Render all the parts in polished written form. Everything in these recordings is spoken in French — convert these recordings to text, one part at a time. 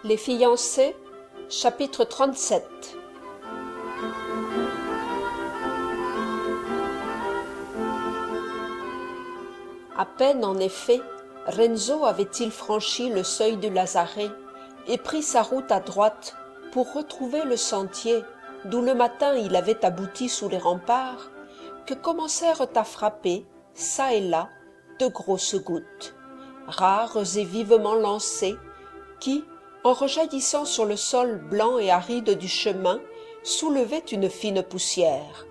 Les fiancés, chapitre 37. À peine, en effet, Renzo avait-il franchi le seuil du lazaret et pris sa route à droite pour retrouver le sentier d'où le matin il avait abouti sous les remparts, que commencèrent à frapper, çà et là, de grosses gouttes, rares et vivement lancées, qui, en rejaillissant sur le sol blanc et aride du chemin, soulevaient une fine poussière.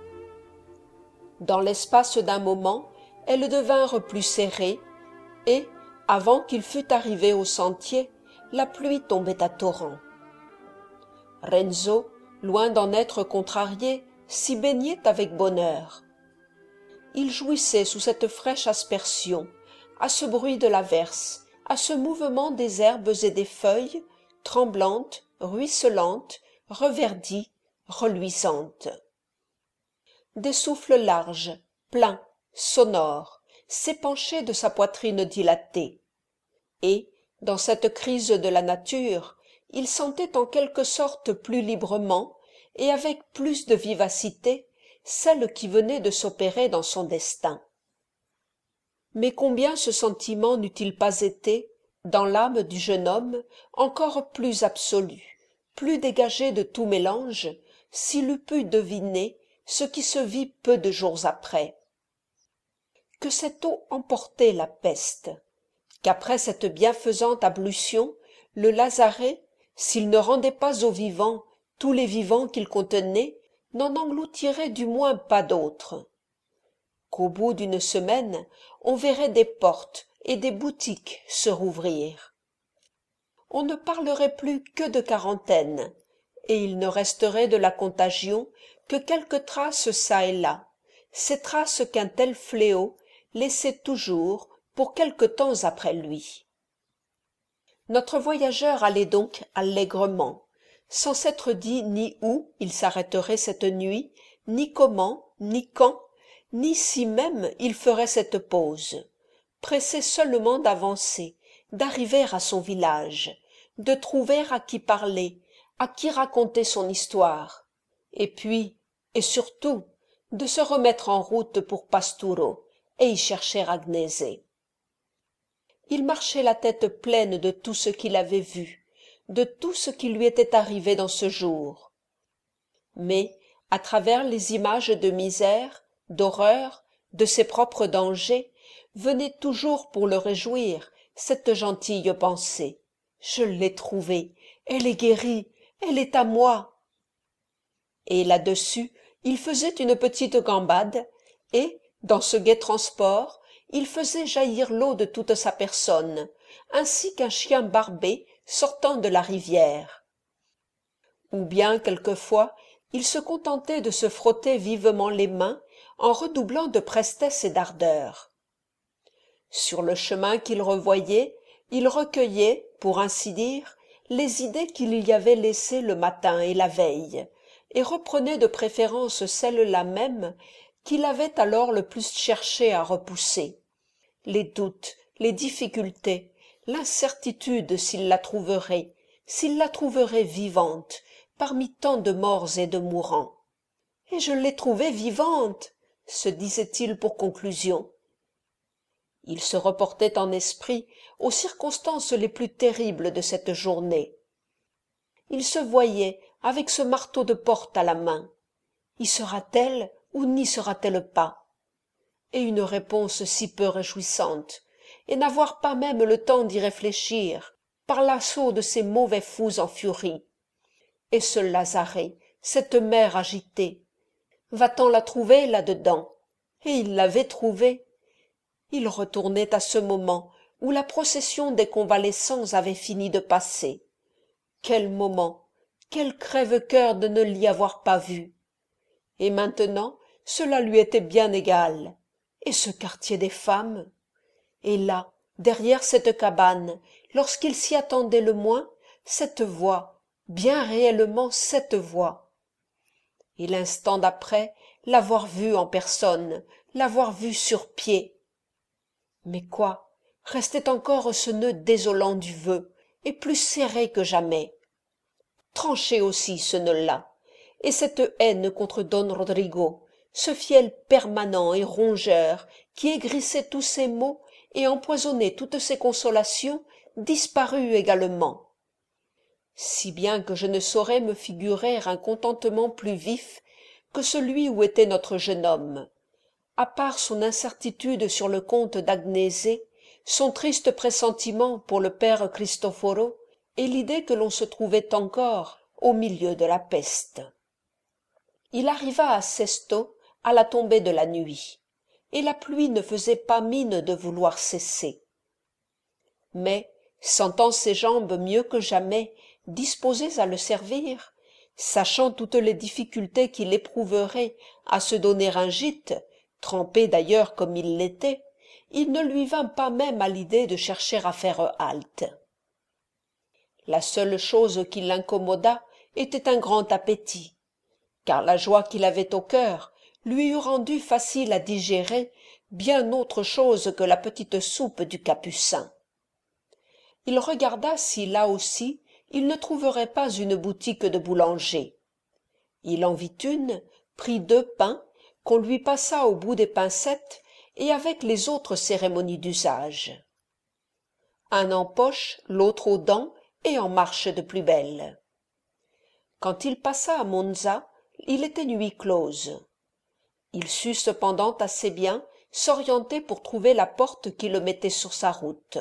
Dans l'espace d'un moment, elles devinrent plus serrées, et, avant qu'il fût arrivé au sentier, la pluie tombait à torrents. Renzo, loin d'en être contrarié, s'y baignait avec bonheur. Il jouissait sous cette fraîche aspersion, à ce bruit de l'averse, à ce mouvement des herbes et des feuilles, tremblantes, ruisselantes, reverdies, reluisantes. Des souffles larges, pleins, sonores, s'épanchaient de sa poitrine dilatée. Et, dans cette crise de la nature, il sentait en quelque sorte plus librement, et avec plus de vivacité, celle qui venait de s'opérer dans son destin. Mais combien ce sentiment n'eût-il pas été, dans l'âme du jeune homme, encore plus absolu, plus dégagé de tout mélange, s'il eût pu deviner ce qui se vit peu de jours après. Que cette eau emportait la peste, qu'après cette bienfaisante ablution, le lazaret, s'il ne rendait pas aux vivants tous les vivants qu'il contenait, n'en engloutirait du moins pas d'autres, qu'au bout d'une semaine, on verrait des portes et des boutiques se rouvrir. On ne parlerait plus que de quarantaine, et il ne resterait de la contagion que quelques traces çà et là, ces traces qu'un tel fléau laissait toujours pour quelque temps après lui. Notre voyageur allait donc allègrement, sans s'être dit ni où il s'arrêterait cette nuit, ni comment, ni quand, ni si même il ferait cette pause, pressé seulement d'avancer, d'arriver à son village, de trouver à qui parler, à qui raconter son histoire, et puis, et surtout, de se remettre en route pour Pasturo et y chercher Agnese. Il marchait la tête pleine de tout ce qu'il avait vu, de tout ce qui lui était arrivé dans ce jour. Mais, à travers les images de misère, d'horreur, de ses propres dangers, venait toujours pour le réjouir cette gentille pensée. Je l'ai trouvée, elle est guérie, elle est à moi. Et là-dessus, il faisait une petite gambade, et, dans ce gai transport, il faisait jaillir l'eau de toute sa personne, ainsi qu'un chien barbé sortant de la rivière. Ou bien, quelquefois, il se contentait de se frotter vivement les mains en redoublant de prestesse et d'ardeur. Sur le chemin qu'il revoyait, il recueillait, pour ainsi dire, les idées qu'il y avait laissées le matin et la veille, et reprenait de préférence celles-là même qu'il avait alors le plus cherché à repousser. Les doutes, les difficultés, l'incertitude s'il la trouverait vivante, parmi tant de morts et de mourants. Et je l'ai trouvée vivante, se disait-il pour conclusion. Il se reportait en esprit aux circonstances les plus terribles de cette journée. Il se voyait avec ce marteau de porte à la main. Y sera-t-elle ou n'y sera-t-elle pas? Et une réponse si peu réjouissante, et n'avoir pas même le temps d'y réfléchir, par l'assaut de ces mauvais fous en furie. Et ce lazaret, cette mer agitée, va-t-on la trouver là-dedans? Et il l'avait trouvée. Il retournait à ce moment où la procession des convalescents avait fini de passer. Quel moment, quel crève-cœur de ne l'y avoir pas vu! Et maintenant, cela lui était bien égal. Et ce quartier des femmes? Et là, derrière cette cabane, lorsqu'il s'y attendait le moins, cette voix, bien réellement cette voix. Et l'instant d'après, l'avoir vue en personne, l'avoir vue sur pied. Mais quoi? Restait encore ce nœud désolant du vœu, et plus serré que jamais. Tranché aussi ce nœud-là, et cette haine contre don Rodrigo, ce fiel permanent et rongeur qui aigrissait tous ses maux et empoisonnait toutes ses consolations, disparut également. Si bien que je ne saurais me figurer un contentement plus vif que celui où était notre jeune homme, à part son incertitude sur le comte d'Agnese, son triste pressentiment pour le père Cristoforo et l'idée que l'on se trouvait encore au milieu de la peste. Il arriva à Sesto à la tombée de la nuit, et la pluie ne faisait pas mine de vouloir cesser. Mais, sentant ses jambes mieux que jamais disposées à le servir, sachant toutes les difficultés qu'il éprouverait à se donner un gîte, trempé d'ailleurs comme il l'était, il ne lui vint pas même à l'idée de chercher à faire halte. La seule chose qui l'incommoda était un grand appétit, car la joie qu'il avait au cœur lui eût rendu facile à digérer bien autre chose que la petite soupe du capucin. Il regarda si là aussi il ne trouverait pas une boutique de boulanger. Il en vit une, prit 2 pains, qu'on lui passa au bout des pincettes et avec les autres cérémonies d'usage. Un en poche, l'autre aux dents et en marche de plus belle. Quand il passa à Monza, il était nuit close. Il sut cependant assez bien s'orienter pour trouver la porte qui le mettait sur sa route.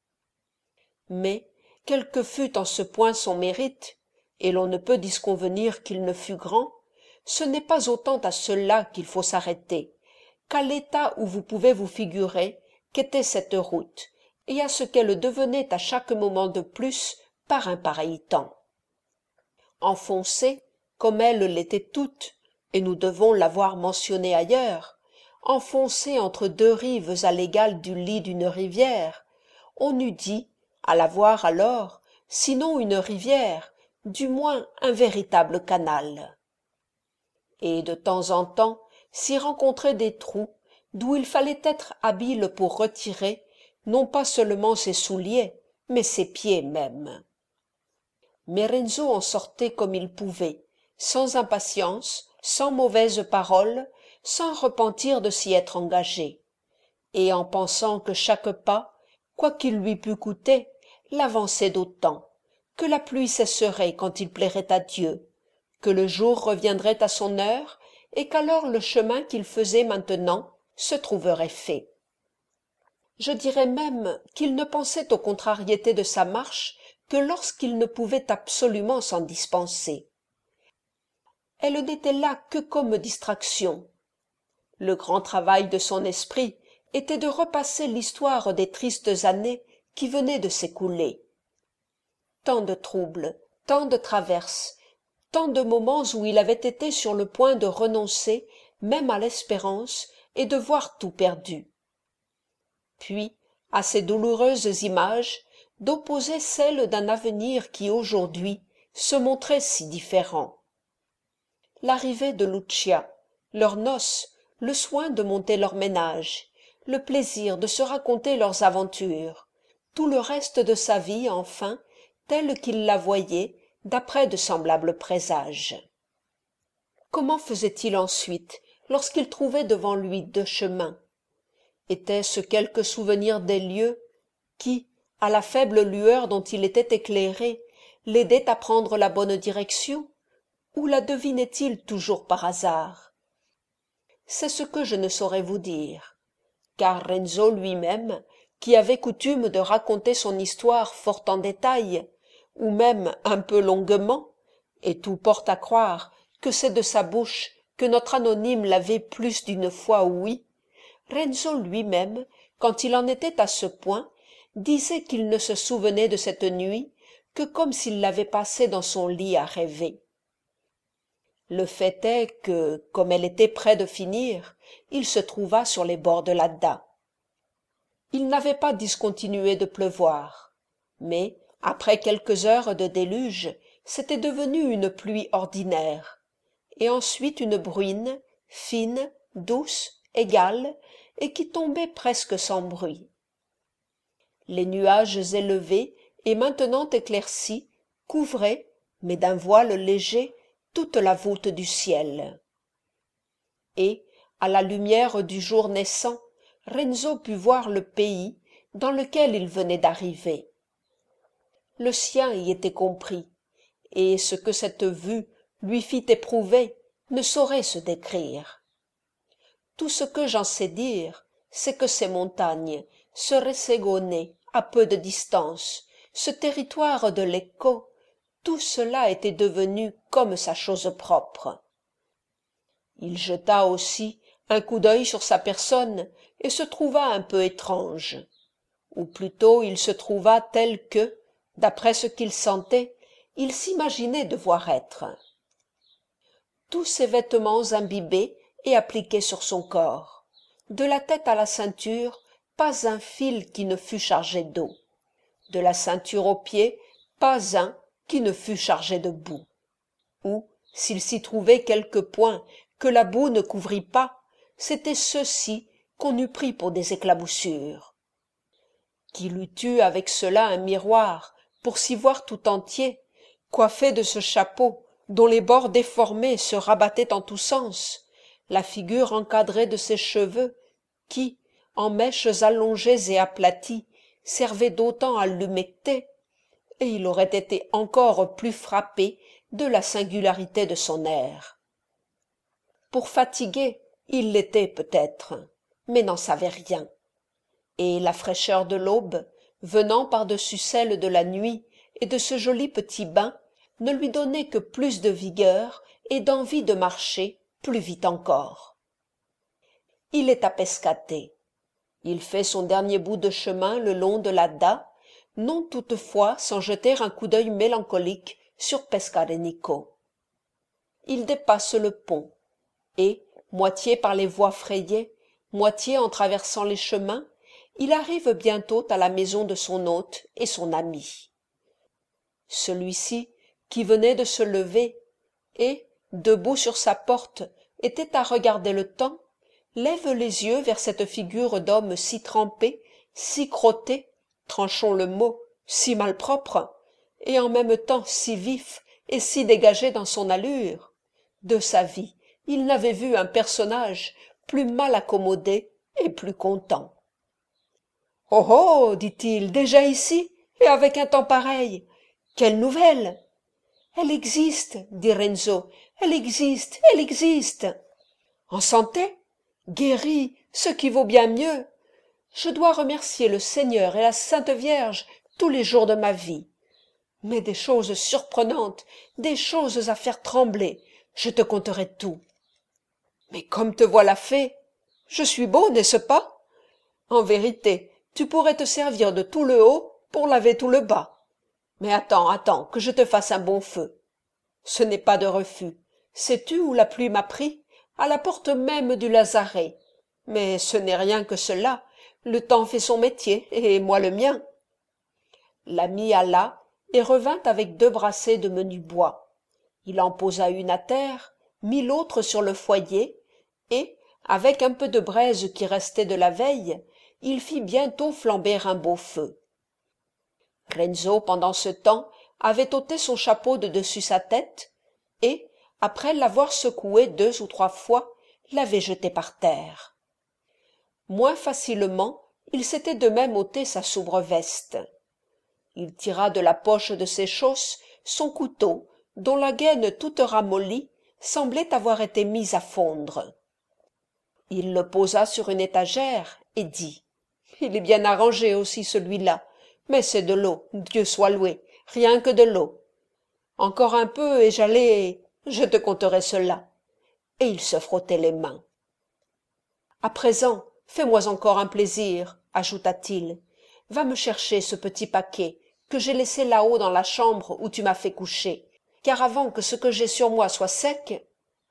Mais, quel que fût en ce point son mérite, et l'on ne peut disconvenir qu'il ne fût grand, ce n'est pas autant à cela qu'il faut s'arrêter, qu'à l'état où vous pouvez vous figurer qu'était cette route, et à ce qu'elle devenait à chaque moment de plus par un pareil temps. Enfoncée, comme elle l'était toute, et nous devons l'avoir mentionné ailleurs, enfoncée entre 2 rives à l'égal du lit d'une rivière, on eût dit, à la voir alors, sinon une rivière, du moins un véritable canal. Et de temps en temps s'y rencontraient des trous d'où il fallait être habile pour retirer non pas seulement ses souliers, mais ses pieds même. Mais Renzo en sortait comme il pouvait, sans impatience, sans mauvaise parole, sans repentir de s'y être engagé, et en pensant que chaque pas, quoi qu'il lui pût coûter, l'avançait d'autant, que la pluie cesserait quand il plairait à Dieu, que le jour reviendrait à son heure, et qu'alors le chemin qu'il faisait maintenant se trouverait fait. Je dirais même qu'il ne pensait aux contrariétés de sa marche que lorsqu'il ne pouvait absolument s'en dispenser. Elle n'était là que comme distraction. Le grand travail de son esprit était de repasser l'histoire des tristes années qui venaient de s'écouler. Tant de troubles, tant de traverses, tant de moments où il avait été sur le point de renoncer même à l'espérance et de voir tout perdu. Puis, à ces douloureuses images, d'opposer celles d'un avenir qui aujourd'hui se montrait si différent. L'arrivée de Lucia, leurs noces, le soin de monter leur ménage, le plaisir de se raconter leurs aventures, tout le reste de sa vie, enfin, telle qu'il la voyait, d'après de semblables présages. Comment faisait-il ensuite, lorsqu'il trouvait devant lui 2 chemins? Était-ce quelque souvenir des lieux qui, à la faible lueur dont il était éclairé, l'aidait à prendre la bonne direction, ou la devinait-il toujours par hasard? C'est ce que je ne saurais vous dire, car Renzo lui-même, qui avait coutume de raconter son histoire fort en détail, ou même un peu longuement, et tout porte à croire que c'est de sa bouche que notre anonyme l'avait plus d'une fois ouï, Renzo lui-même, quand il en était à ce point, disait qu'il ne se souvenait de cette nuit que comme s'il l'avait passée dans son lit à rêver. Le fait est que, comme elle était près de finir, il se trouva sur les bords de l'Adda. Il n'avait pas discontinué de pleuvoir, mais, après quelques heures de déluge, c'était devenu une pluie ordinaire, et ensuite une bruine, fine, douce, égale, et qui tombait presque sans bruit. Les nuages élevés et maintenant éclaircie, couvrait, mais d'un voile léger, toute la voûte du ciel. Et, à la lumière du jour naissant, Renzo put voir le pays dans lequel il venait d'arriver. Le sien y était compris, et ce que cette vue lui fit éprouver ne saurait se décrire. Tout ce que j'en sais dire, c'est que ces montagnes, ce Rességone, à peu de distance, ce territoire de Lecco, tout cela était devenu comme sa chose propre. Il jeta aussi un coup d'œil sur sa personne et se trouva un peu étrange, ou plutôt il se trouva tel que, d'après ce qu'il sentait, il s'imaginait devoir être. Tous ses vêtements imbibés et appliqués sur son corps, de la tête à la ceinture, pas un fil qui ne fût chargé d'eau, de la ceinture aux pieds, pas un qui ne fût chargé de boue, ou, s'il s'y trouvait quelques points que la boue ne couvrit pas, c'étaient ceux-ci qu'on eût pris pour des éclaboussures. Qu'il eût eu avec cela un miroir pour s'y voir tout entier, coiffé de ce chapeau dont les bords déformés se rabattaient en tous sens, la figure encadrée de ses cheveux qui, en mèches allongées et aplaties, servaient d'autant à l'humecter, et il aurait été encore plus frappé de la singularité de son air. Pour fatigué, il l'était peut-être, mais n'en savait rien. Et la fraîcheur de l'aube, venant par-dessus celle de la nuit et de ce joli petit bain, ne lui donnait que plus de vigueur et d'envie de marcher plus vite encore. Il est à Pescate. Il fait son dernier bout de chemin le long de l'Adda, non toutefois sans jeter un coup d'œil mélancolique sur Pescarenico. Il dépasse le pont, et, moitié par les voies frayées, moitié en traversant les chemins, il arrive bientôt à la maison de son hôte et son ami. Celui-ci, qui venait de se lever, et, debout sur sa porte, était à regarder le temps, lève les yeux vers cette figure d'homme si trempé, si crotté, tranchons le mot, si malpropre, et en même temps si vif et si dégagé dans son allure. De sa vie, il n'avait vu un personnage plus mal accommodé et plus content. « Oh oh, dit-il, déjà ici, et avec un temps pareil. Quelle nouvelle !»« Elle existe, dit Renzo, elle existe, elle existe. »« En santé ? Guérie, ce qui vaut bien mieux. Je dois remercier le Seigneur et la Sainte Vierge tous les jours de ma vie. Mais des choses surprenantes, des choses à faire trembler, je te conterai tout. Mais comme te voilà fait, je suis beau, n'est-ce pas ? En vérité, tu pourrais te servir de tout le haut pour laver tout le bas. Mais attends, que je te fasse un bon feu. Ce n'est pas de refus. Sais-tu où la pluie m'a pris ? À la porte même du lazaret. Mais ce n'est rien que cela. Le temps fait son métier, et moi le mien. » L'ami alla et revint avec 2 brassées de menu bois. Il en posa une à terre, mit l'autre sur le foyer, et, avec un peu de braise qui restait de la veille, il fit bientôt flamber un beau feu. Renzo, pendant ce temps, avait ôté son chapeau de dessus sa tête, et, après l'avoir secoué 2 ou 3 fois, l'avait jeté par terre. Moins facilement, il s'était de même ôté sa sobre veste. Il tira de la poche de ses chausses son couteau, dont la gaine toute ramollie semblait avoir été mise à fondre. Il le posa sur une étagère et dit : « Il est bien arrangé aussi celui-là, mais c'est de l'eau, Dieu soit loué, rien que de l'eau. Encore un peu et je te conterai cela. » Et il se frottait les mains. « À présent, fais-moi encore un plaisir, ajouta-t-il. Va me chercher ce petit paquet que j'ai laissé là-haut dans la chambre où tu m'as fait coucher, car avant que ce que j'ai sur moi soit sec. »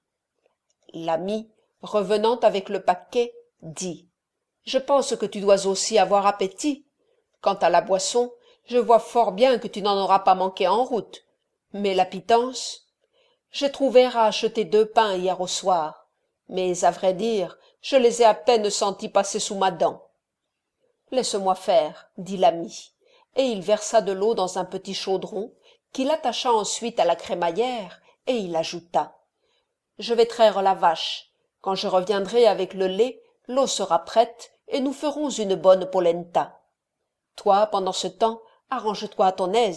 L'ami, revenant avec le paquet, dit : « Je pense que tu dois aussi avoir appétit. Quant à la boisson, je vois fort bien que tu n'en auras pas manqué en route. Mais la pitance ? J'ai trouvé à acheter 2 pains hier au soir, mais à vrai dire, je les ai à peine sentis passer sous ma dent. »« Laisse-moi faire, dit l'ami. et il versa de l'eau dans un petit chaudron, qu'il attacha ensuite à la crémaillère, et il ajouta: « Je vais traire la vache. Quand je reviendrai avec le lait, l'eau sera prête, et nous ferons une bonne polenta. Toi, pendant ce temps, arrange-toi à ton aise. »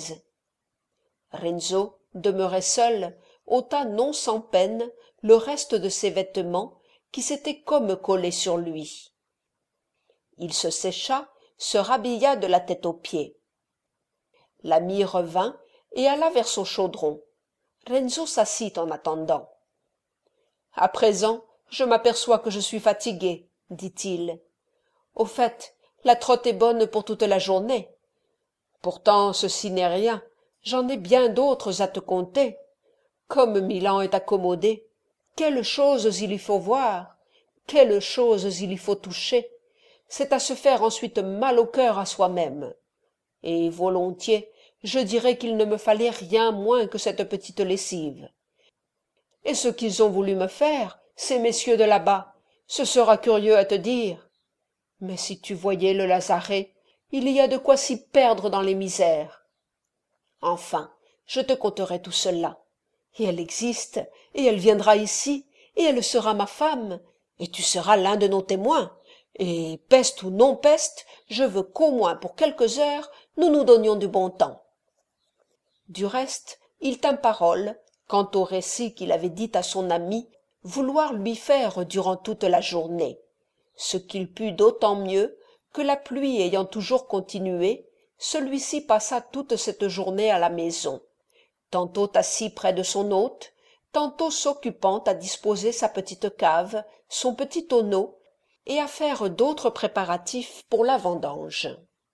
Renzo, demeuré seul, ôta non sans peine le reste de ses vêtements qui s'étaient comme collés sur lui. Il se sécha, se rhabilla de la tête aux pieds. L'ami revint et alla vers son chaudron. Renzo s'assit en attendant. « À présent, je m'aperçois que je suis fatigué, dit-il. Au fait, la trotte est bonne pour toute la journée. Pourtant, ceci n'est rien. J'en ai bien d'autres à te conter. Comme Milan est accommodé, quelles choses il y faut voir, quelles choses il y faut toucher. C'est à se faire ensuite mal au cœur à soi-même. Et volontiers, je dirais qu'il ne me fallait rien moins que cette petite lessive. Et ce qu'ils ont voulu me faire, ces messieurs de là-bas, ce sera curieux à te dire. Mais si tu voyais le lazaret, il y a de quoi s'y perdre dans les misères. Enfin, je te conterai tout cela. Et elle existe, et elle viendra ici, et elle sera ma femme, et tu seras l'un de nos témoins. Et peste ou non peste, je veux qu'au moins pour quelques heures, nous nous donnions du bon temps. » Du reste, il tint parole quant au récit qu'il avait dit à son ami vouloir lui faire durant toute la journée, ce qu'il put d'autant mieux que la pluie ayant toujours continué, celui-ci passa toute cette journée à la maison, tantôt assis près de son hôte, tantôt s'occupant à disposer sa petite cave, son petit tonneau, et à faire d'autres préparatifs pour la vendange.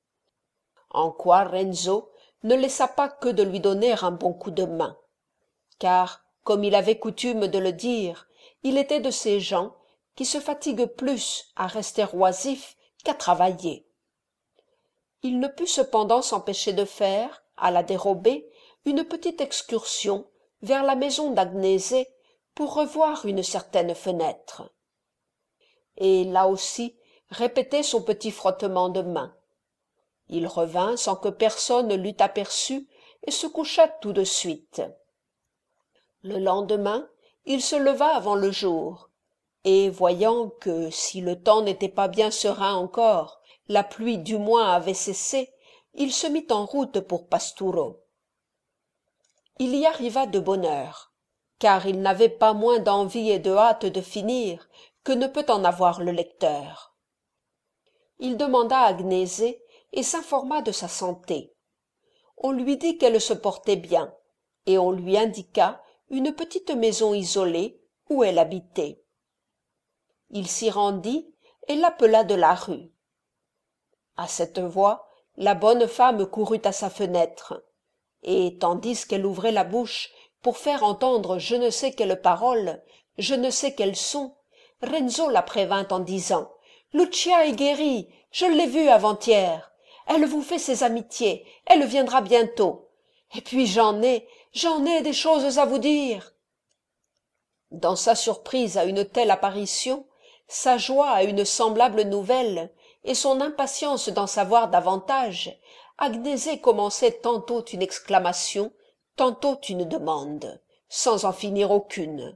En quoi Renzo ne laissa pas que de lui donner un bon coup de main, car, comme il avait coutume de le dire, il était de ces gens qui se fatiguent plus à rester oisifs qu'à travailler. Il ne put cependant s'empêcher de faire, à la dérobée, une petite excursion vers la maison d'Agnese pour revoir une certaine fenêtre. Et là aussi répéter son petit frottement de mains. Il revint sans que personne l'eût aperçu et se coucha tout de suite. Le lendemain, il se leva avant le jour, et voyant que, si le temps n'était pas bien serein encore, la pluie du moins avait cessé, il se mit en route pour Pasturo. Il y arriva de bonne heure, car il n'avait pas moins d'envie et de hâte de finir que ne peut en avoir le lecteur. Il demanda à Agnese et s'informa de sa santé. On lui dit qu'elle se portait bien, et on lui indiqua une petite maison isolée où elle habitait. Il s'y rendit et l'appela de la rue. À cette voix, la bonne femme courut à sa fenêtre, et tandis qu'elle ouvrait la bouche pour faire entendre je ne sais quelle parole, je ne sais quel son, Renzo la prévint en disant « Lucia est guérie, je l'ai vue avant-hier. Elle vous fait ses amitiés, elle viendra bientôt. Et puis j'en ai des choses à vous dire. » Dans sa surprise à une telle apparition, sa joie à une semblable nouvelle, et son impatience d'en savoir davantage, Agnese commençait tantôt une exclamation, tantôt une demande, sans en finir aucune.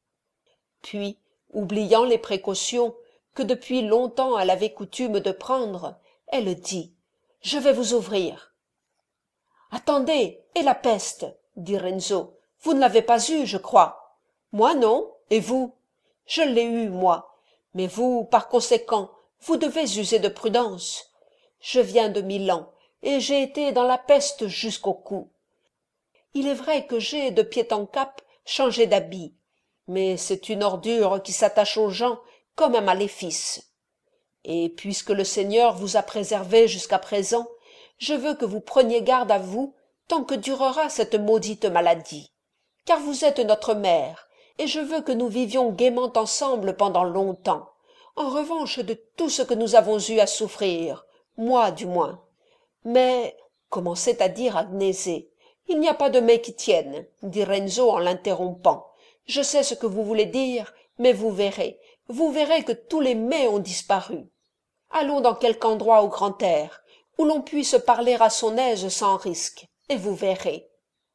Puis, oubliant les précautions que depuis longtemps elle avait coutume de prendre, elle dit « Je vais vous ouvrir. »« Attendez, et la peste ?» dit Renzo. « Vous ne l'avez pas eue, je crois. »« Moi non, et vous ?»« Je l'ai eue, moi. Mais vous, par conséquent, vous devez user de prudence. Je viens de Milan, et j'ai été dans la peste jusqu'au cou. Il est vrai que j'ai, de pied en cap, changé d'habit, mais c'est une ordure qui s'attache aux gens comme un maléfice. Et puisque le Seigneur vous a préservé jusqu'à présent, je veux que vous preniez garde à vous tant que durera cette maudite maladie, car vous êtes notre mère, et je veux que nous vivions gaiement ensemble pendant longtemps, en revanche de tout ce que nous avons eu à souffrir, moi du moins. Mais, commençait à dire Agnese. Il n'y a pas de mais qui tienne, dit Renzo en l'interrompant. Je sais ce que vous voulez dire, mais vous verrez que tous les mais ont disparu. Allons dans quelque endroit au grand air, où l'on puisse parler à son aise sans risque, et vous verrez. »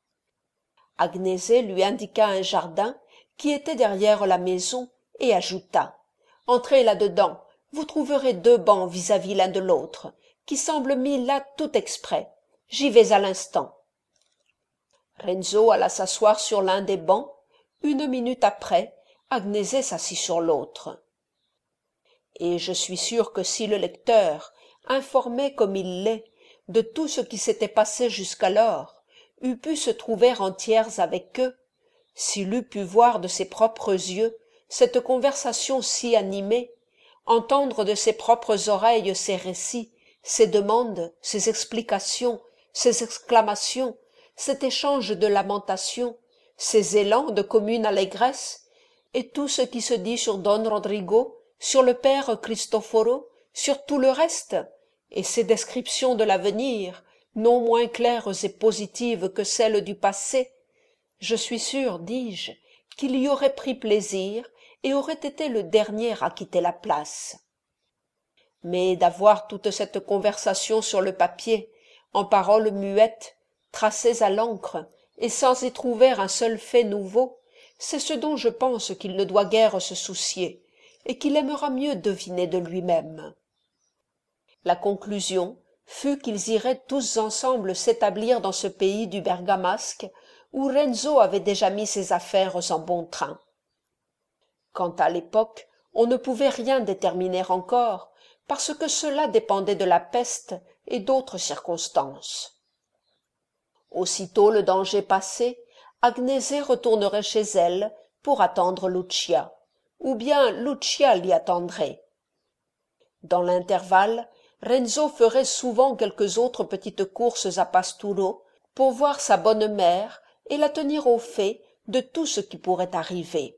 Agnésée lui indiqua un jardin qui était derrière la maison et ajouta: « Entrez là-dedans, vous trouverez 2 bancs vis-à-vis l'un de l'autre, qui semblent mis là tout exprès. J'y vais à l'instant. » Renzo alla s'asseoir sur l'un des bancs. 1 minute après, Agnésée s'assit sur l'autre. Et je suis sûr que si le lecteur, informé comme il l'est de tout ce qui s'était passé jusqu'alors, eût pu se trouver en tiers avec eux, s'il eût pu voir de ses propres yeux cette conversation si animée, entendre de ses propres oreilles ces récits, ces demandes, ces explications, ces exclamations, cet échange de lamentations, ces élans de commune allégresse, et tout ce qui se dit sur Don Rodrigo, sur le père Cristoforo, sur tout le reste, et ces descriptions de l'avenir, non moins claires et positives que celles du passé, je suis sûr, dis-je, qu'il y aurait pris plaisir et aurait été le dernier à quitter la place. Mais d'avoir toute cette conversation sur le papier, en paroles muettes, tracées à l'encre, et sans y trouver un seul fait nouveau, c'est ce dont je pense qu'il ne doit guère se soucier, et qu'il aimera mieux deviner de lui-même. La conclusion fut qu'ils iraient tous ensemble s'établir dans ce pays du bergamasque, où Renzo avait déjà mis ses affaires en bon train. Quant à l'époque, on ne pouvait rien déterminer encore, parce que cela dépendait de la peste et d'autres circonstances. Aussitôt le danger passé, Agnésée retournerait chez elle pour attendre Lucia, ou bien Lucia l'y attendrait. Dans l'intervalle, Renzo ferait souvent quelques autres petites courses à Pasturo pour voir sa bonne mère et la tenir au fait de tout ce qui pourrait arriver.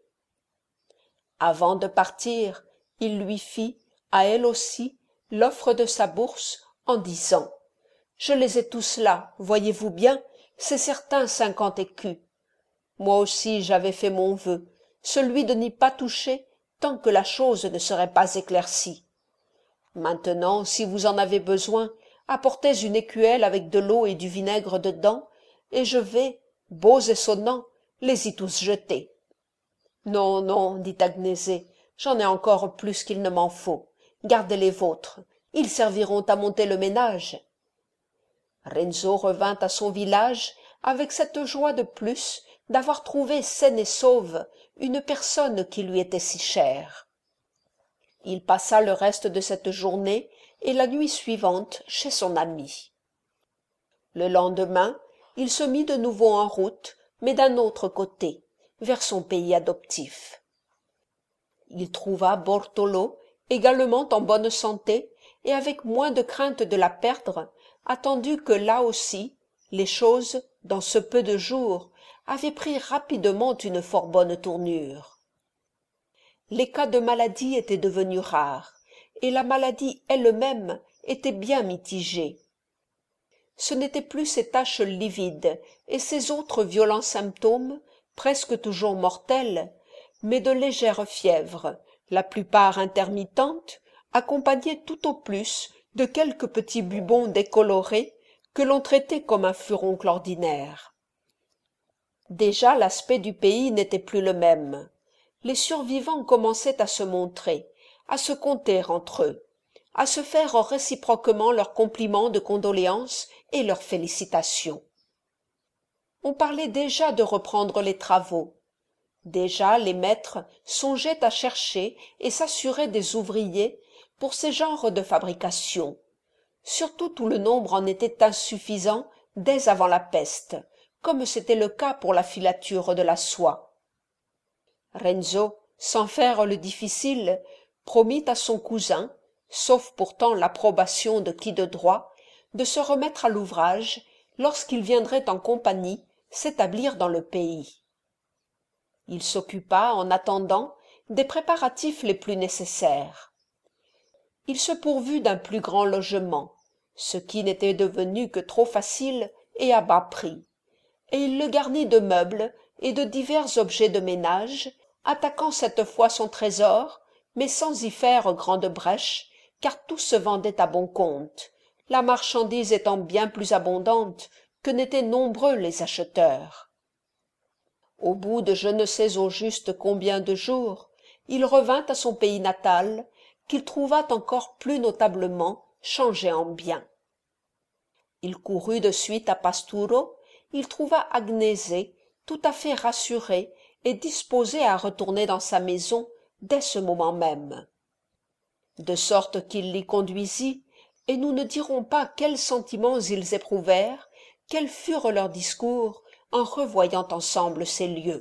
Avant de partir, il lui fit, à elle aussi, l'offre de sa bourse en disant: « Je les ai tous là, voyez-vous bien, c'est certain 50 écus. Moi aussi j'avais fait mon vœu, celui de n'y pas toucher tant que la chose ne serait pas éclaircie. Maintenant, si vous en avez besoin, apportez une écuelle avec de l'eau et du vinaigre dedans, et je vais, beaux et sonnants, les y tous jeter. » « Non, non, dit Agnésée, j'en ai encore plus qu'il ne m'en faut. Gardez les vôtres, ils serviront à monter le ménage. » Renzo revint à son village avec cette joie de plus d'avoir trouvé saine et sauve une personne qui lui était si chère. Il passa le reste de cette journée et la nuit suivante chez son ami. Le lendemain, il se mit de nouveau en route, mais d'un autre côté, vers son pays adoptif. Il trouva Bortolo également en bonne santé et avec moins de crainte de la perdre, attendu que là aussi, les choses, dans ce peu de jours, avaient pris rapidement une fort bonne tournure. Les cas de maladie étaient devenus rares, et la maladie elle-même était bien mitigée. Ce n'étaient plus ces taches livides et ces autres violents symptômes, presque toujours mortels, mais de légères fièvres, la plupart intermittentes, accompagnées tout au plus de quelques petits bubons décolorés que l'on traitait comme un furoncle ordinaire. Déjà l'aspect du pays n'était plus le même. Les survivants commençaient à se montrer, à se compter entre eux, à se faire réciproquement leurs compliments de condoléances et leurs félicitations. On parlait déjà de reprendre les travaux. Déjà les maîtres songeaient à chercher et s'assurer des ouvriers pour ces genres de fabrication, surtout où le nombre en était insuffisant dès avant la peste, comme c'était le cas pour la filature de la soie. Renzo, sans faire le difficile, promit à son cousin, sauf pourtant l'approbation de qui de droit, de se remettre à l'ouvrage lorsqu'il viendrait en compagnie s'établir dans le pays. Il s'occupa, en attendant, des préparatifs les plus nécessaires. Il se pourvut d'un plus grand logement, ce qui n'était devenu que trop facile et à bas prix, et il le garnit de meubles et de divers objets de ménage, attaquant cette fois son trésor, mais sans y faire grande brèche, car tout se vendait à bon compte, la marchandise étant bien plus abondante que n'étaient nombreux les acheteurs. Au bout de je ne sais au juste combien de jours, il revint à son pays natal, qu'il trouva encore plus notablement changé en bien. Il courut de suite à Pasturo, il trouva Agnese tout à fait rassurée et disposée à retourner dans sa maison dès ce moment même. De sorte qu'il l'y conduisit, et nous ne dirons pas quels sentiments ils éprouvèrent, quels furent leurs discours en revoyant ensemble ces lieux.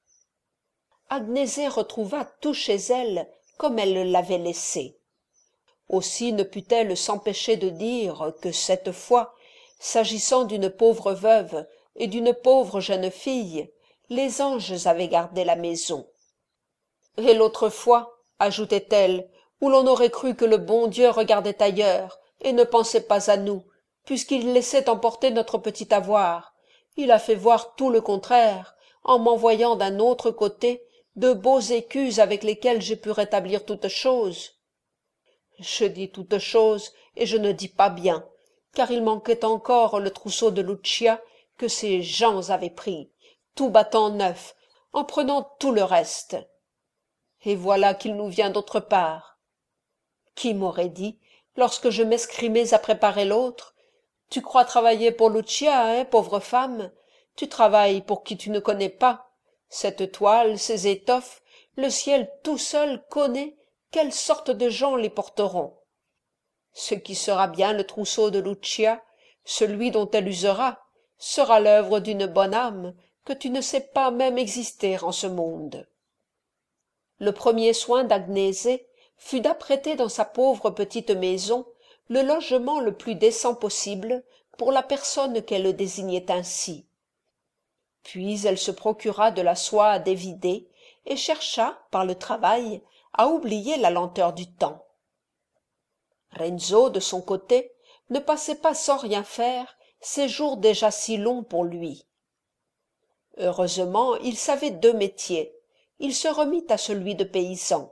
Agnese retrouva tout chez elle comme elle l'avait laissé. Aussi ne put-elle s'empêcher de dire que cette fois, s'agissant d'une pauvre veuve et d'une pauvre jeune fille, les anges avaient gardé la maison. Et l'autre fois, ajoutait-elle, où l'on aurait cru que le bon Dieu regardait ailleurs et ne pensait pas à nous, puisqu'il laissait emporter notre petit avoir, il a fait voir tout le contraire, en m'envoyant d'un autre côté de beaux écus avec lesquels j'ai pu rétablir toutes choses. Je dis toutes choses, et je ne dis pas bien, car il manquait encore le trousseau de Lucia que ces gens avaient pris, tout battant neuf, en prenant tout le reste. Et voilà qu'il nous vient d'autre part. Qui m'aurait dit, lorsque je m'escrimais à préparer l'autre, « Tu crois travailler pour Lucia, hein, pauvre femme? Tu travailles pour qui tu ne connais pas. Cette toile, ces étoffes, le ciel tout seul connaît quelle sorte de gens les porteront. Ce qui sera bien le trousseau de Lucia, celui dont elle usera, sera l'œuvre d'une bonne âme que tu ne sais pas même exister en ce monde. » Le premier soin d'Agnese fut d'apprêter dans sa pauvre petite maison le logement le plus décent possible pour la personne qu'elle désignait ainsi. Puis elle se procura de la soie à dévider et chercha, par le travail, à oublier la lenteur du temps. Renzo, de son côté, ne passait pas sans rien faire ces jours déjà si longs pour lui. Heureusement, il savait 2 métiers. Il se remit à celui de paysan.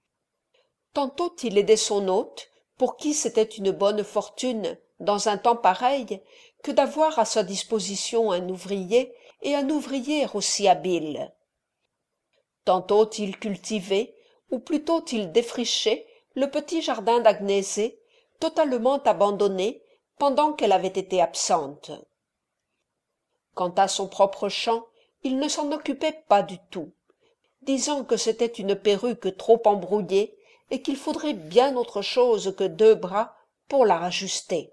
Tantôt il aidait son hôte, pour qui c'était une bonne fortune, dans un temps pareil, que d'avoir à sa disposition un ouvrier, et un ouvrier aussi habile. Tantôt il cultivait, ou plutôt il défrichait, le petit jardin d'Agnese, totalement abandonné pendant qu'elle avait été absente. Quant à son propre champ, il ne s'en occupait pas du tout, disant que c'était une perruque trop embrouillée et qu'il faudrait bien autre chose que 2 bras pour la rajuster.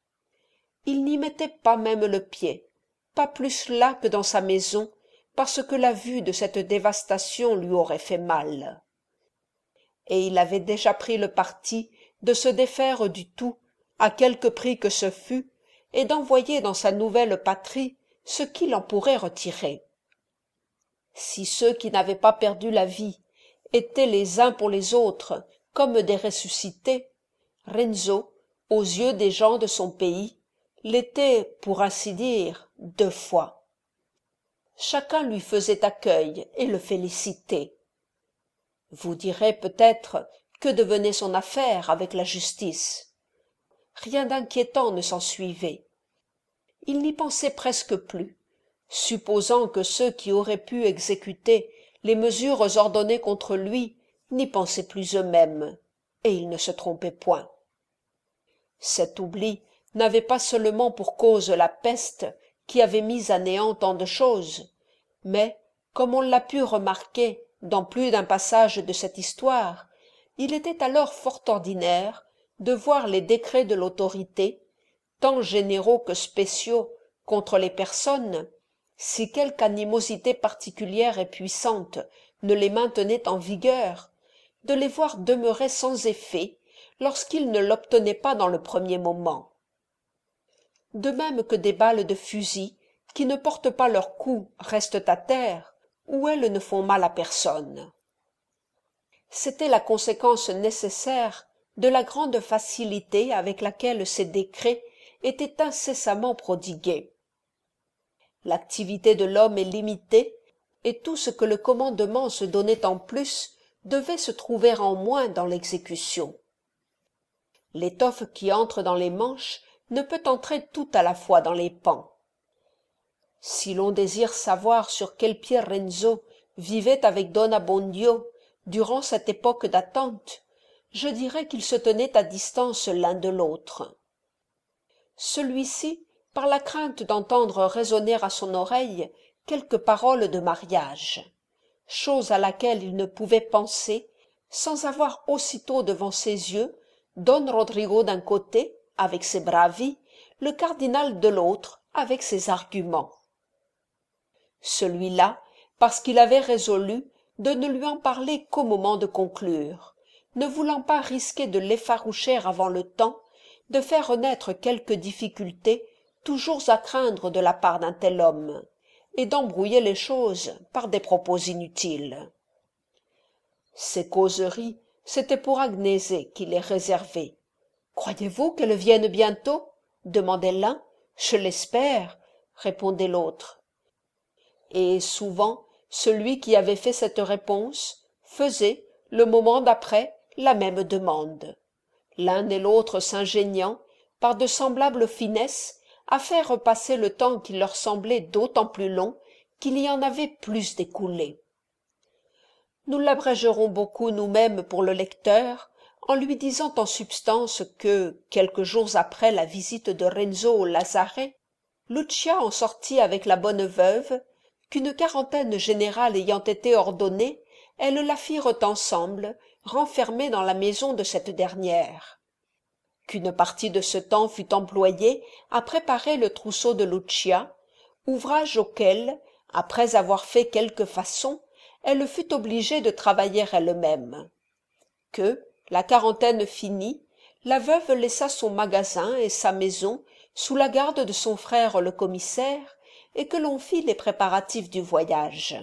Il n'y mettait pas même le pied, pas plus là que dans sa maison, parce que la vue de cette dévastation lui aurait fait mal. Et il avait déjà pris le parti de se défaire du tout, à quelque prix que ce fût, et d'envoyer dans sa nouvelle patrie ce qu'il en pourrait retirer. Si ceux qui n'avaient pas perdu la vie étaient les uns pour les autres comme des ressuscités, Renzo, aux yeux des gens de son pays, l'était, pour ainsi dire, 2 fois. Chacun lui faisait accueil et le félicitait. Vous direz peut-être que devenait son affaire avec la justice. Rien d'inquiétant ne s'ensuivait. Il n'y pensait presque plus, supposant que ceux qui auraient pu exécuter les mesures ordonnées contre lui n'y pensaient plus eux-mêmes, et il ne se trompait point. Cet oubli n'avait pas seulement pour cause la peste qui avait mis à néant tant de choses, mais, comme on l'a pu remarquer dans plus d'un passage de cette histoire, il était alors fort ordinaire de voir les décrets de l'autorité, tant généraux que spéciaux, contre les personnes, si quelque animosité particulière et puissante ne les maintenait en vigueur, de les voir demeurer sans effet lorsqu'ils ne l'obtenaient pas dans le premier moment. De même que des balles de fusil qui ne portent pas leur coup restent à terre, ou elles ne font mal à personne. C'était la conséquence nécessaire de la grande facilité avec laquelle ces décrets étaient incessamment prodigués. L'activité de l'homme est limitée, et tout ce que le commandement se donnait en plus devait se trouver en moins dans l'exécution. L'étoffe qui entre dans les manches ne peut entrer tout à la fois dans les pans. Si l'on désire savoir sur quel pied Renzo vivait avec Don Abbondio durant cette époque d'attente, je dirais qu'ils se tenaient à distance l'un de l'autre. Celui-ci, par la crainte d'entendre résonner à son oreille quelques paroles de mariage, chose à laquelle il ne pouvait penser sans avoir aussitôt devant ses yeux Don Rodrigo d'un côté, avec ses bravi, le cardinal de l'autre, avec ses arguments. Celui-là, parce qu'il avait résolu de ne lui en parler qu'au moment de conclure, ne voulant pas risquer de l'effaroucher avant le temps, de faire renaître quelque difficulté toujours à craindre de la part d'un tel homme, et d'embrouiller les choses par des propos inutiles. Ces causeries, c'était pour Agnésée qu'il les réservait. « Croyez-vous qu'elle vienne bientôt ?» demandait l'un. « Je l'espère, » répondait l'autre. Et souvent, celui qui avait fait cette réponse faisait, le moment d'après, la même demande. L'un et l'autre s'ingéniant, par de semblables finesses, à faire passer le temps qui leur semblait d'autant plus long qu'il y en avait plus d'écoulé. Nous l'abrégerons beaucoup nous-mêmes pour le lecteur, en lui disant en substance que, quelques jours après la visite de Renzo au lazaret, Lucia en sortit avec la bonne veuve, qu'une quarantaine générale ayant été ordonnée, elles la firent ensemble, renfermées dans la maison de cette dernière. Qu'une partie de ce temps fut employée à préparer le trousseau de Lucia, ouvrage auquel, après avoir fait quelques façons, elle fut obligée de travailler elle-même. Que, la quarantaine finie, la veuve laissa son magasin et sa maison sous la garde de son frère le commissaire, et que l'on fit les préparatifs du voyage.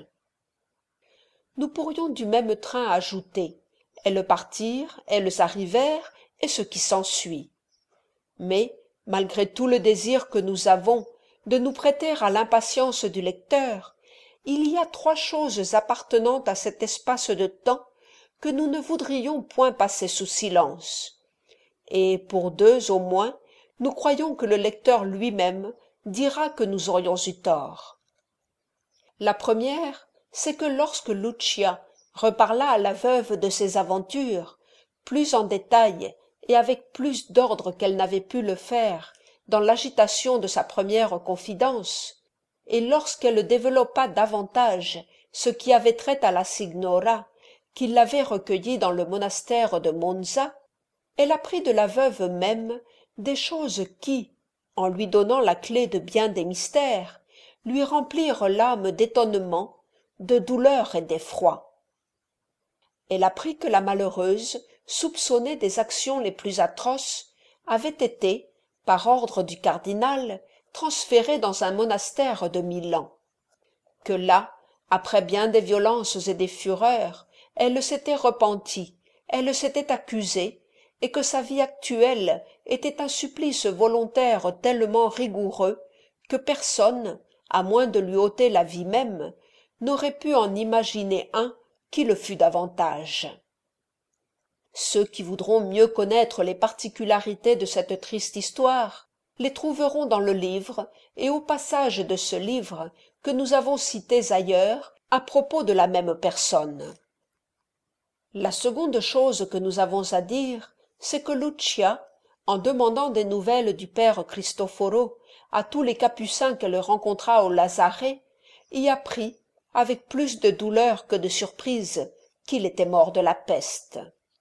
Nous pourrions du même train ajouter « elles partirent, elles arrivèrent » et ce qui s'ensuit. Mais, malgré tout le désir que nous avons de nous prêter à l'impatience du lecteur, il y a 3 choses appartenant à cet espace de temps que nous ne voudrions point passer sous silence. Et pour 2 au moins, nous croyons que le lecteur lui-même dira que nous aurions eu tort. La première, c'est que lorsque Lucia reparla à la veuve de ses aventures, plus en détail et avec plus d'ordre qu'elle n'avait pu le faire dans l'agitation de sa première confidence, et lorsqu'elle développa davantage ce qui avait trait à la signora, qui l'avait recueillie dans le monastère de Monza, elle apprit de la veuve même des choses qui, en lui donnant la clef de bien des mystères, lui remplirent l'âme d'étonnement, de douleur et d'effroi. Elle apprit que la malheureuse, soupçonnée des actions les plus atroces, avait été, par ordre du cardinal, transférée dans un monastère de Milan, que là, après bien des violences et des fureurs, elle s'était repentie, elle s'était accusée, et que sa vie actuelle était un supplice volontaire tellement rigoureux que personne, à moins de lui ôter la vie même, n'aurait pu en imaginer un qui le fût davantage. Ceux qui voudront mieux connaître les particularités de cette triste histoire les trouveront dans le livre et aux passages de ce livre que nous avons cités ailleurs à propos de la même personne. La seconde chose que nous avons à dire, c'est que Lucia, en demandant des nouvelles du père Cristoforo à tous les capucins qu'elle rencontra au lazaret, y apprit, avec plus de douleur que de surprise, qu'il était mort de la peste.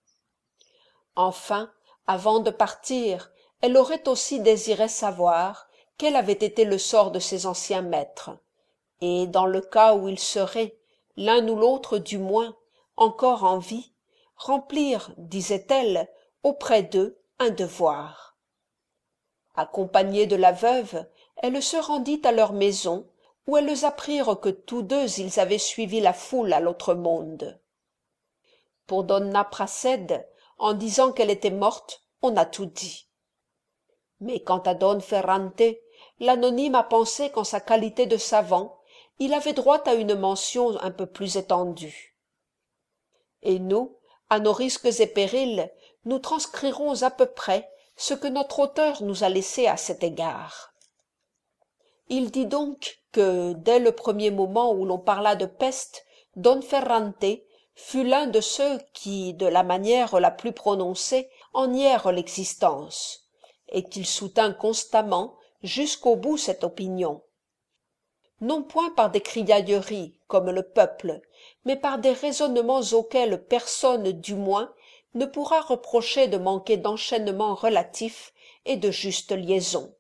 Enfin, avant de partir, elle aurait aussi désiré savoir quel avait été le sort de ses anciens maîtres, et dans le cas où ils seraient, l'un ou l'autre du moins, encore en vie, remplir, disait-elle, auprès d'eux un devoir. Accompagnée de la veuve, elle se rendit à leur maison, où elles apprirent que tous 2 ils avaient suivi la foule à l'autre monde. Pour Donna Prassede, en disant qu'elle était morte, on a tout dit. Mais quant à Don Ferrante, l'anonyme a pensé qu'en sa qualité de savant, il avait droit à une mention un peu plus étendue. Et nous, À nos risques et périls, nous transcrirons à peu près ce que notre auteur nous a laissé à cet égard. Il dit donc que, dès le premier moment où l'on parla de peste, Don Ferrante fut l'un de ceux qui, de la manière la plus prononcée, en nièrent l'existence, et qu'il soutint constamment jusqu'au bout cette opinion. Non point par des criailleries, comme le peuple, mais par des raisonnements auxquels personne, du moins, ne pourra reprocher de manquer d'enchaînement relatif et de juste liaison.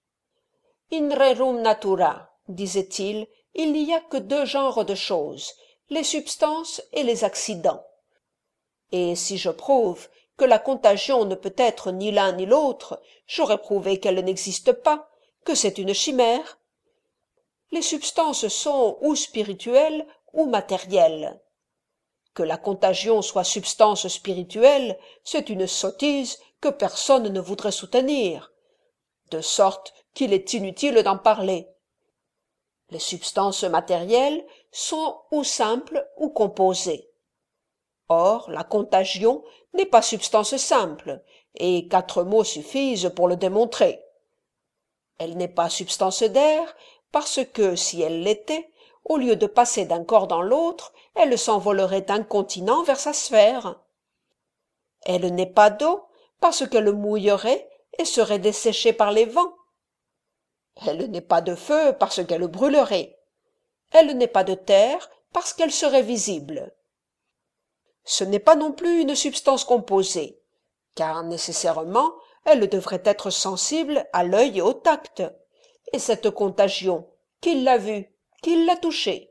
In rerum natura, disait-il, il n'y a que deux genres de choses, les substances et les accidents. Et si je prouve que la contagion ne peut être ni l'un ni l'autre, j'aurais prouvé qu'elle n'existe pas, que c'est une chimère. Les substances sont ou spirituelles ou matérielles. Que la contagion soit substance spirituelle, c'est une sottise que personne ne voudrait soutenir, de sorte qu'il est inutile d'en parler. Les substances matérielles sont ou simples ou composées. Or, la contagion n'est pas substance simple, et 4 mots suffisent pour le démontrer. Elle n'est pas substance d'air, parce que, si elle l'était, au lieu de passer d'un corps dans l'autre, elle s'envolerait d'un continent vers sa sphère. Elle n'est pas d'eau, parce qu'elle mouillerait et serait desséchée par les vents. Elle n'est pas de feu, parce qu'elle brûlerait. Elle n'est pas de terre, parce qu'elle serait visible. Ce n'est pas non plus une substance composée, car nécessairement elle devrait être sensible à l'œil et au tact. Et cette contagion, qui l'a vue, qui l'a touchée?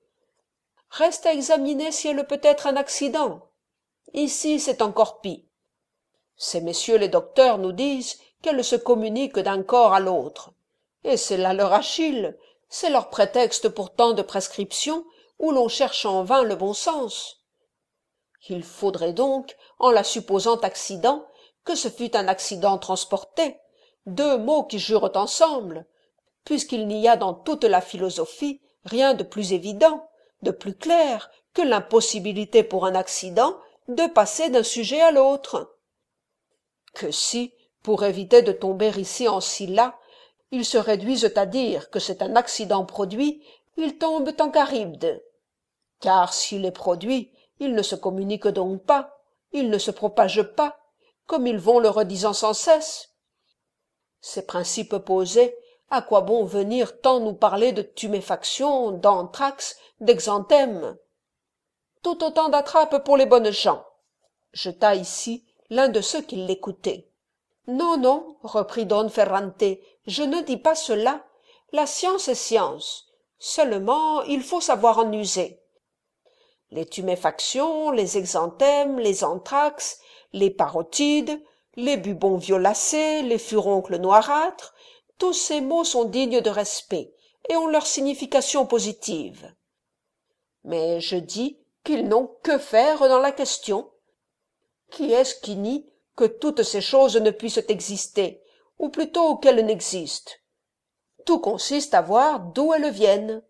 Reste à examiner si elle peut être un accident. Ici, c'est encore pis. Ces messieurs les docteurs nous disent qu'elle se communique d'un corps à l'autre. Et c'est là leur Achille, c'est leur prétexte pour tant de prescriptions où l'on cherche en vain le bon sens. Il faudrait donc, en la supposant accident, que ce fût un accident transporté, 2 mots qui jurent ensemble, puisqu'il n'y a dans toute la philosophie rien de plus évident, de plus clair que l'impossibilité pour un accident de passer d'un sujet à l'autre. Que si, pour éviter de tomber ici en Scylla, ils se réduisent à dire que c'est un accident produit, ils tombent en Charybde. Car s'il est produit, il ne se communique donc pas, il ne se propage pas, comme ils vont le redisant sans cesse. Ces principes posés, à quoi bon venir tant nous parler de tuméfaction, d'anthrax, d'exanthème? Tout autant d'attrapes pour les bonnes gens, jeta ici l'un de ceux qui l'écoutaient. Non, non, reprit Don Ferrante, je ne dis pas cela. La science est science. Seulement, il faut savoir en user. Les tuméfactions, les exanthèmes, les anthrax, les parotides, les bubons violacés, les furoncles noirâtres, tous ces mots sont dignes de respect et ont leur signification positive. Mais je dis qu'ils n'ont que faire dans la question. Qui est-ce qui nie que toutes ces choses ne puissent exister, ou plutôt qu'elles n'existent? Tout consiste à voir d'où elles viennent.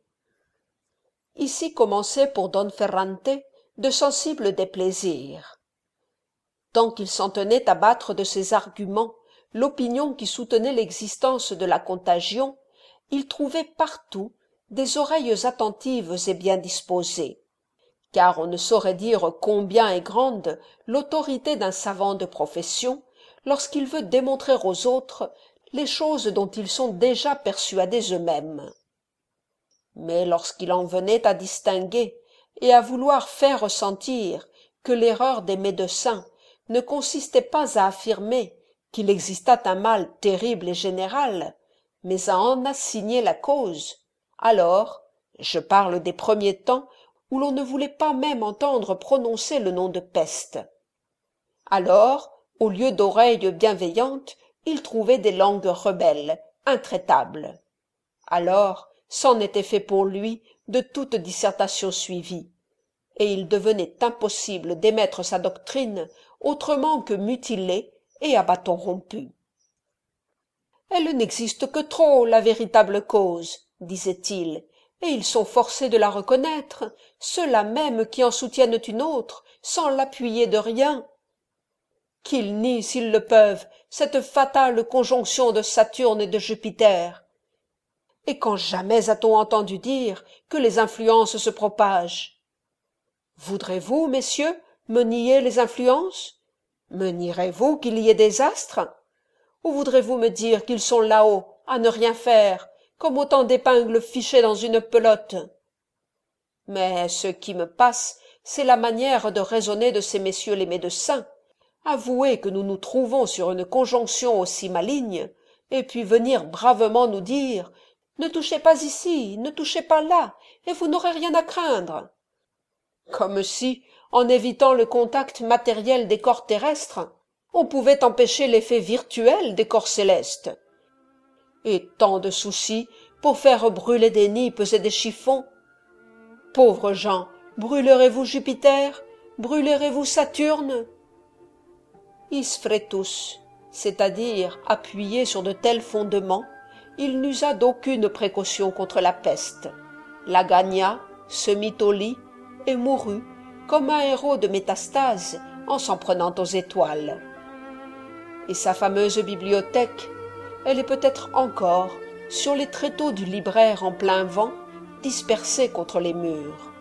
Ici commençaient pour Don Ferrante de sensibles déplaisirs. Tant qu'il s'en tenait à battre de ses arguments l'opinion qui soutenait l'existence de la contagion, il trouvait partout des oreilles attentives et bien disposées, car on ne saurait dire combien est grande l'autorité d'un savant de profession lorsqu'il veut démontrer aux autres les choses dont ils sont déjà persuadés eux-mêmes. Mais lorsqu'il en venait à distinguer et à vouloir faire ressentir que l'erreur des médecins ne consistait pas à affirmer qu'il existât un mal terrible et général, mais à en assigner la cause, alors, je parle des premiers temps où l'on ne voulait pas même entendre prononcer le nom de peste. Alors, au lieu d'oreilles bienveillantes, il trouvait des langues rebelles, intraitables. Alors, c'en était fait pour lui de toute dissertation suivie, et il devenait impossible d'émettre sa doctrine autrement que mutilée et à bâton rompu. Elle n'existe que trop, la véritable cause, disait-il, et ils sont forcés de la reconnaître, ceux-là même qui en soutiennent une autre, sans l'appuyer de rien. Qu'ils nient, s'ils le peuvent, cette fatale conjonction de Saturne et de Jupiter. Et quand jamais a-t-on entendu dire que les influences se propagent? Voudrez-vous, messieurs, me nier les influences? Me nierez-vous qu'il y ait des astres? Ou voudrez-vous me dire qu'ils sont là-haut, à ne rien faire, comme autant d'épingles fichées dans une pelote? Mais ce qui me passe, c'est la manière de raisonner de ces messieurs les médecins. Avouez que nous nous trouvons sur une conjonction aussi maligne, et puis venir bravement nous dire « Ne touchez pas ici, ne touchez pas là, et vous n'aurez rien à craindre ». Comme si, en évitant le contact matériel des corps terrestres, on pouvait empêcher l'effet virtuel des corps célestes. Et tant de soucis pour faire brûler des nippes et des chiffons. Pauvres gens, brûlerez-vous Jupiter? Brûlerez-vous Saturne? Is fretus, c'est-à-dire appuyé sur de tels fondements, il n'usa d'aucune précaution contre la peste, la gagna, se mit au lit et mourut comme un héros de métastase en s'en prenant aux étoiles. Et sa fameuse bibliothèque, elle est peut-être encore sur les tréteaux du libraire en plein vent, dispersée contre les murs.